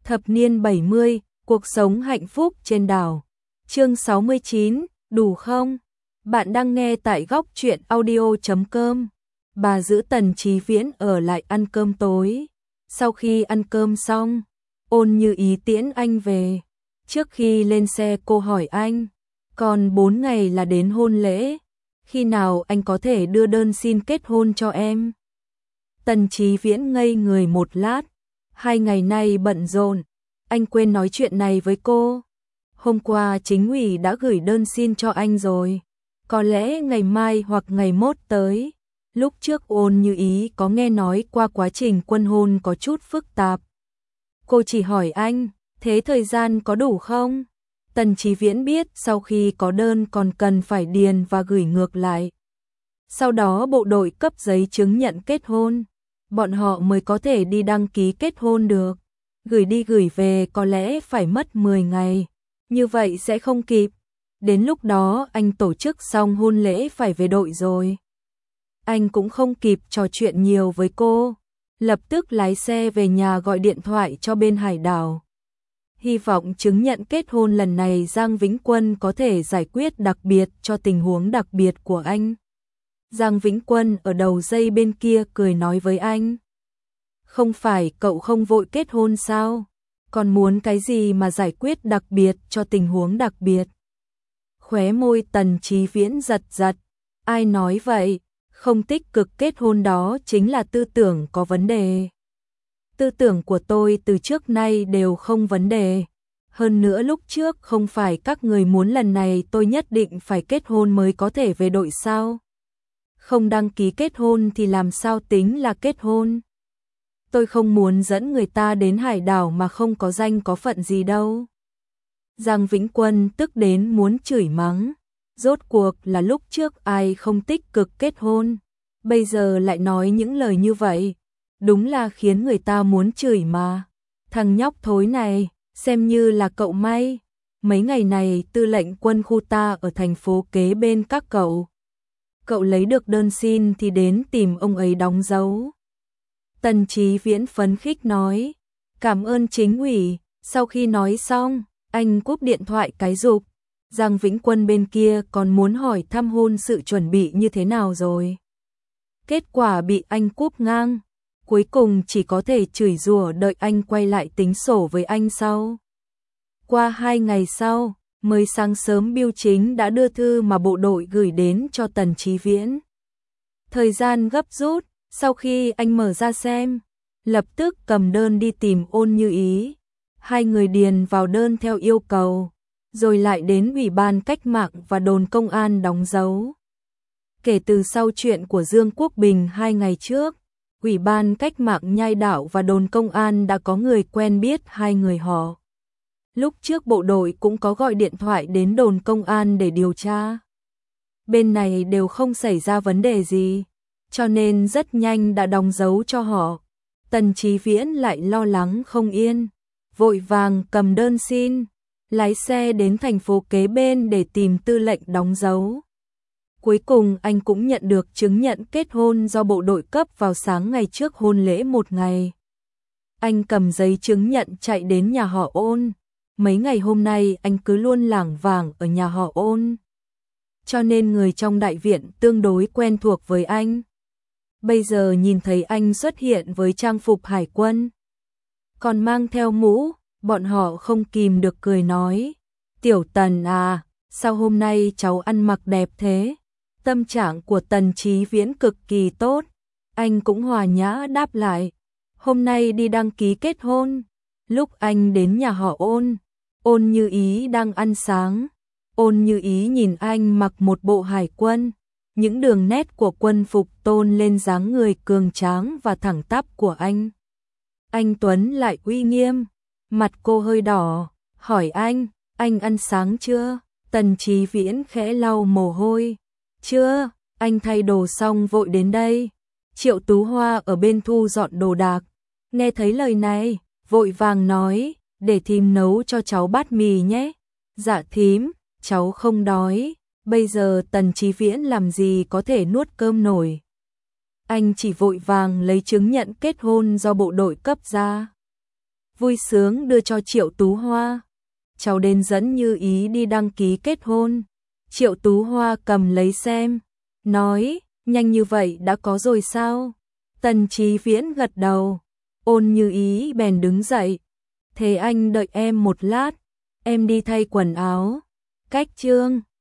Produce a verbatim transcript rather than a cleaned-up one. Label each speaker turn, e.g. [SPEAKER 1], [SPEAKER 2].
[SPEAKER 1] Thập niên bảy mươi, cuộc sống hạnh phúc trên đảo. Chương sáu mươi chín, đủ không? Bạn đang nghe tại góc truyện audio chấm com. Bà giữ Tần Chí Viễn ở lại ăn cơm tối. Sau khi ăn cơm xong, Ôn Như Ý tiễn anh về. Trước khi lên xe cô hỏi anh, còn bốn ngày là đến hôn lễ, khi nào anh có thể đưa đơn xin kết hôn cho em? Tần Chí Viễn ngây người một lát, hai ngày nay bận rộn, anh quên nói chuyện này với cô. Hôm qua chính ủy đã gửi đơn xin cho anh rồi, có lẽ ngày mai hoặc ngày mốt tới. Lúc trước Ôn Như Ý có nghe nói qua quá trình quân hôn có chút phức tạp. Cô chỉ hỏi anh, thế thời gian có đủ không? Tần Chí Viễn biết sau khi có đơn còn cần phải điền và gửi ngược lại. Sau đó bộ đội cấp giấy chứng nhận kết hôn, bọn họ mới có thể đi đăng ký kết hôn được. Gửi đi gửi về có lẽ phải mất mười ngày, như vậy sẽ không kịp. Đến lúc đó anh tổ chức xong hôn lễ phải về đội rồi. Anh cũng không kịp trò chuyện nhiều với cô, lập tức lái xe về nhà gọi điện thoại cho bên hải đảo. Hy vọng chứng nhận kết hôn lần này Giang Vĩnh Quân có thể giải quyết đặc biệt cho tình huống đặc biệt của anh. Giang Vĩnh Quân ở đầu dây bên kia cười nói với anh. Không phải cậu không vội kết hôn sao? Còn muốn cái gì mà giải quyết đặc biệt cho tình huống đặc biệt? Khóe môi Tần Chí Viễn giật giật. Ai nói vậy? Không tích cực kết hôn đó chính là tư tưởng có vấn đề. Tư tưởng của tôi từ trước nay đều không vấn đề. Hơn nữa lúc trước không phải các người muốn lần này tôi nhất định phải kết hôn mới có thể về đội sao? Không đăng ký kết hôn thì làm sao tính là kết hôn? Tôi không muốn dẫn người ta đến hải đảo mà không có danh có phận gì đâu. Giang Vĩnh Quân tức đến muốn chửi mắng. Rốt cuộc là lúc trước ai không tích cực kết hôn, bây giờ lại nói những lời như vậy. Đúng là khiến người ta muốn chửi mà. Thằng nhóc thối này, xem như là cậu may. Mấy ngày này tư lệnh quân khu ta ở thành phố kế bên các cậu. Cậu lấy được đơn xin thì đến tìm ông ấy đóng dấu. Tần Chí Viễn phấn khích nói. Cảm ơn chính ủy. Sau khi nói xong, anh cúp điện thoại cái rụp. Giang Vĩnh Quân bên kia còn muốn hỏi thăm hôn sự chuẩn bị như thế nào rồi. Kết quả bị anh cúp ngang. Cuối cùng chỉ có thể chửi rủa đợi anh quay lại tính sổ với anh sau. Qua hai ngày sau, mới sáng sớm Bưu Chính đã đưa thư mà bộ đội gửi đến cho Tần Chí Viễn. Thời gian gấp rút, sau khi anh mở ra xem, lập tức cầm đơn đi tìm Ôn Như Ý. Hai người điền vào đơn theo yêu cầu, rồi lại đến Ủy ban Cách mạng và đồn công an đóng dấu. Kể từ sau chuyện của Dương Quốc Bình hai ngày trước, Ủy ban Cách mạng Nhai Đảo và đồn công an đã có người quen biết hai người họ. Lúc trước bộ đội cũng có gọi điện thoại đến đồn công an để điều tra. Bên này đều không xảy ra vấn đề gì, cho nên rất nhanh đã đóng dấu cho họ. Tần Chí Viễn lại lo lắng không yên, vội vàng cầm đơn xin, lái xe đến thành phố kế bên để tìm tư lệnh đóng dấu. Cuối cùng anh cũng nhận được chứng nhận kết hôn do bộ đội cấp vào sáng ngày trước hôn lễ một ngày. Anh cầm giấy chứng nhận chạy đến nhà họ Ôn. Mấy ngày hôm nay anh cứ luôn lảng vảng ở nhà họ Ôn, cho nên người trong đại viện tương đối quen thuộc với anh. Bây giờ nhìn thấy anh xuất hiện với trang phục hải quân, còn mang theo mũ, bọn họ không kìm được cười nói. Tiểu Tần à, sao hôm nay cháu ăn mặc đẹp thế? Tâm trạng của Tần Chí Viễn cực kỳ tốt, anh cũng hòa nhã đáp lại. Hôm nay đi đăng ký kết hôn. Lúc anh đến nhà họ Ôn, Ôn Như Ý đang ăn sáng. Ôn Như Ý nhìn anh mặc một bộ hải quân, những đường nét của quân phục tôn lên dáng người cường tráng và thẳng tắp của anh. Anh Tuấn lại uy nghiêm, mặt cô hơi đỏ, hỏi anh, anh ăn sáng chưa? Tần Chí Viễn khẽ lau mồ hôi. Chưa, anh thay đồ xong vội đến đây. Triệu Tú Hoa ở bên thu dọn đồ đạc, nghe thấy lời này, vội vàng nói, để thím nấu cho cháu bát mì nhé. Dạ thím, cháu không đói. Bây giờ Tần Chí Viễn làm gì có thể nuốt cơm nổi. Anh chỉ vội vàng lấy chứng nhận kết hôn do bộ đội cấp ra. vui sướng đưa cho Triệu Tú Hoa. Cháu đến dẫn Như Ý đi đăng ký kết hôn. Triệu Tú Hoa cầm lấy xem, nói, nhanh như vậy đã có rồi sao? Tần Chí Viễn gật đầu, Ôn Như Ý bèn đứng dậy. Thế anh đợi em một lát, em đi thay quần áo. Cách chương